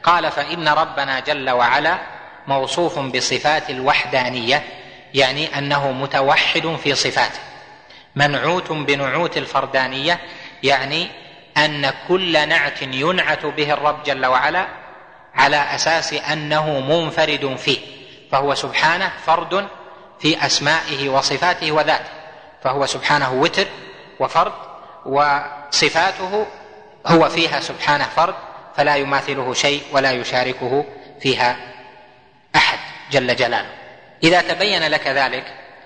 قال: فإن ربنا جل وعلا موصوف بصفات الوحدانية، يعني أنه متوحد في صفاته، منعوت بنعوت الفردانية، يعني أن كل نعت ينعت به الرب جل وعلا على أساس أنه منفرد فيه، فهو سبحانه فرد في أسمائه وصفاته وذاته، فهو سبحانه وتر وفرد، وصفاته هو فيها سبحانه فرد، فلا يماثله شيء ولا يشاركه فيها أحد جل جلاله. إذا تبين لك ذلك،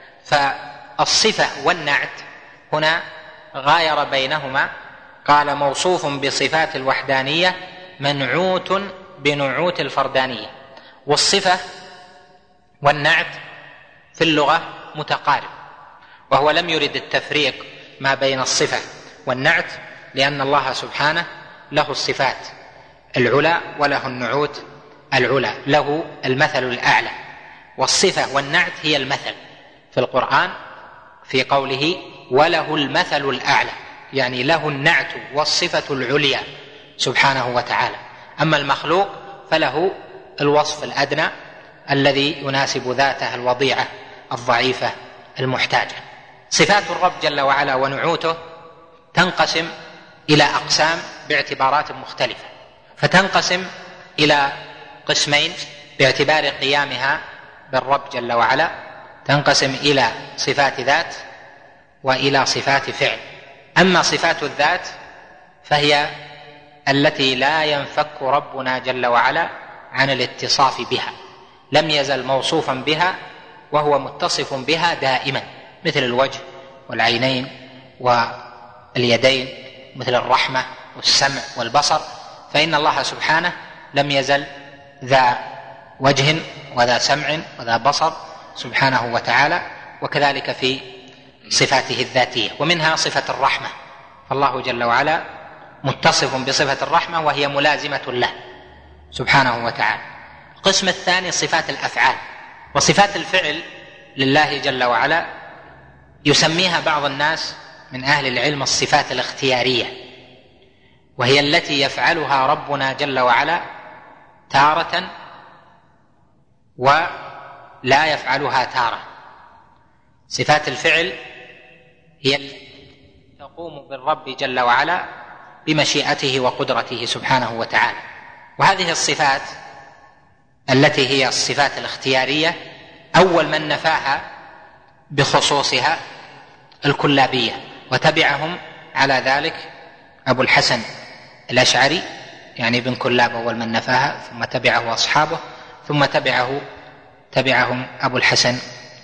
فالصفة والنعت هنا غاير بينهما، قال: موصوف بصفات الوحدانية منعوت بنعوت الفردانية. والصفة والنعت في اللغة متقارب، وهو لم يرد التفريق ما بين الصفة والنعت، لأن الله سبحانه له الصفات العلى وله النعوت العلى، له المثل الأعلى. والصفة والنعت هي المثل في القرآن في قوله: وله المثل الأعلى، يعني له النعت والصفة العليا سبحانه وتعالى. أما المخلوق فله الوصف الأدنى الذي يناسب ذاته الوضيعة الضعيفة المحتاجة. صفات الرب جل وعلا ونعوته تنقسم إلى أقسام باعتبارات مختلفة، فتنقسم إلى قسمين باعتبار قيامها بالرب جل وعلا، تنقسم إلى صفات ذات وإلى صفات فعل. أما صفات الذات فهي التي لا ينفك ربنا جل وعلا عن الاتصاف بها، لم يزل موصوفا بها وهو متصف بها دائما، مثل الوجه والعينين واليدين، مثل الرحمة والسمع والبصر، فإن الله سبحانه لم يزل ذا وجه وذا سمع وذا بصر سبحانه وتعالى. وكذلك في صفاته الذاتية، ومنها صفة الرحمة، فالله جل وعلا متصف بصفة الرحمة وهي ملازمة له سبحانه وتعالى. القسم الثاني صفات الأفعال. وصفات الفعل لله جل وعلا يسميها بعض الناس من أهل العلم الصفات الاختيارية، وهي التي يفعلها ربنا جل وعلا تارة ولا يفعلها تارة. صفات الفعل هي التي تقوم بالرب جل وعلا بمشيئته وقدرته سبحانه وتعالى. وهذه الصفات التي هي الصفات الاختيارية أول من نفاها بخصوصها الكلابية، وتبعهم على ذلك أبو الحسن الأشعري، يعني ابن كلاب أول من نفاها، ثم تبعه أصحابه، ثم تبعهم أبو الحسن.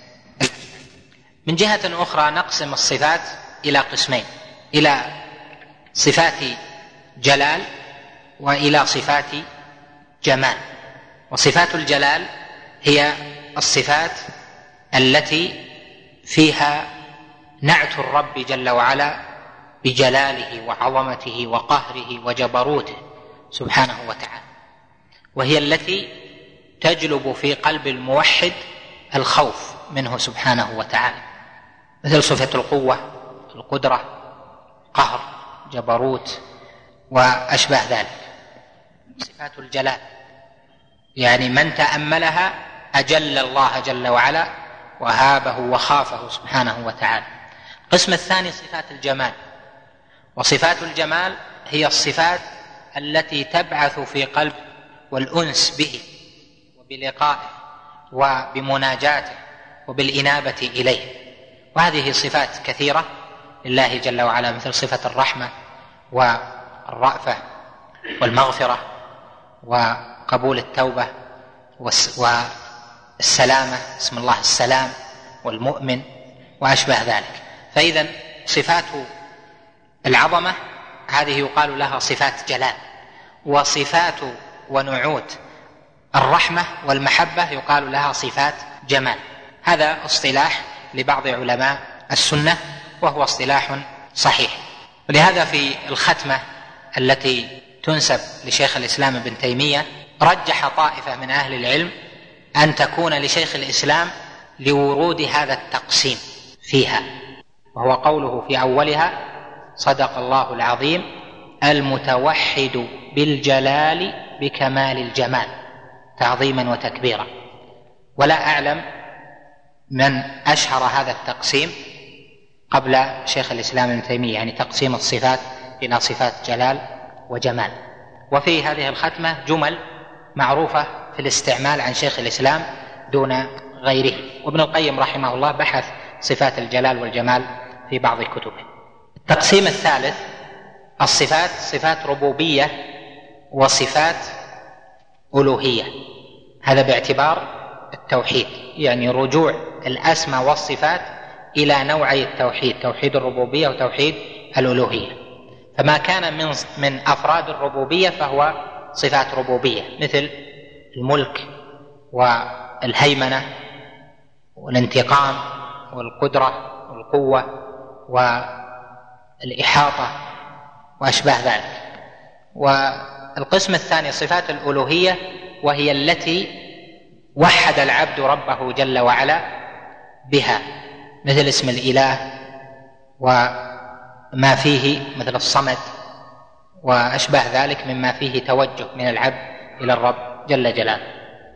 من جهة أخرى نقسم الصفات إلى قسمين، إلى صفات جلال وإلى صفات جمال. وصفات الجلال هي الصفات التي فيها نعت الرب جل وعلا بجلاله وعظمته وقهره وجبروته سبحانه وتعالى، وهي التي تجلب في قلب الموحد الخوف منه سبحانه وتعالى، مثل صفة القوة، القدرة، قهر، جبروت وأشبه ذلك. صفات الجلال يعني من تأملها أجل الله جل وعلا وهابه وخافه سبحانه وتعالى. القسم الثاني صفات الجمال. وصفات الجمال هي الصفات التي تبعث في قلب والأنس به وبلقائه وبمناجاته وبالإنابة إليه. وهذه صفات كثيرة لله جل وعلا، مثل صفة الرحمة والرأفة والمغفرة وقبول التوبة والسلامة، اسم الله السلام والمؤمن وأشبه ذلك. فإذا صفات العظمة هذه يقال لها صفات جلال، وصفات ونعوت الرحمة والمحبة يقال لها صفات جمال. هذا اصطلاح لبعض علماء السنة وهو اصطلاح صحيح. ولهذا في الختمة التي تنسب لشيخ الإسلام ابن تيمية رجح طائفة من أهل العلم أن تكون لشيخ الإسلام لورود هذا التقسيم فيها، وهو قوله في أولها: صدق الله العظيم المتوحد بالجلال بكمال الجمال تعظيما وتكبيرا. ولا أعلم من أشهر هذا التقسيم قبل شيخ الإسلام ابن تيمية، يعني تقسيم الصفات إلى صفات جلال وجمال. وفي هذه الختمة جمل معروفة في الاستعمال عن شيخ الإسلام دون غيره. وابن القيم رحمه الله بحث صفات الجلال والجمال في بعض كتبه. التقسيم الثالث الصفات صفات ربوبية وصفات ألوهية، هذا باعتبار التوحيد، يعني رجوع الأسماء والصفات إلى نوعي التوحيد، توحيد الربوبية وتوحيد الألوهية. فما كان من أفراد الربوبية فهو صفات ربوبية، مثل الملك والهيمنة والانتقام والقدرة والقوة والإحاطة وأشباه ذلك. والقسم الثاني صفات الألوهية، وهي التي وحد العبد ربه جل وعلا بها، مثل اسم الإله وما فيه مثل الصمد وأشباه ذلك مما فيه توجه من العبد إلى الرب جل جلاله.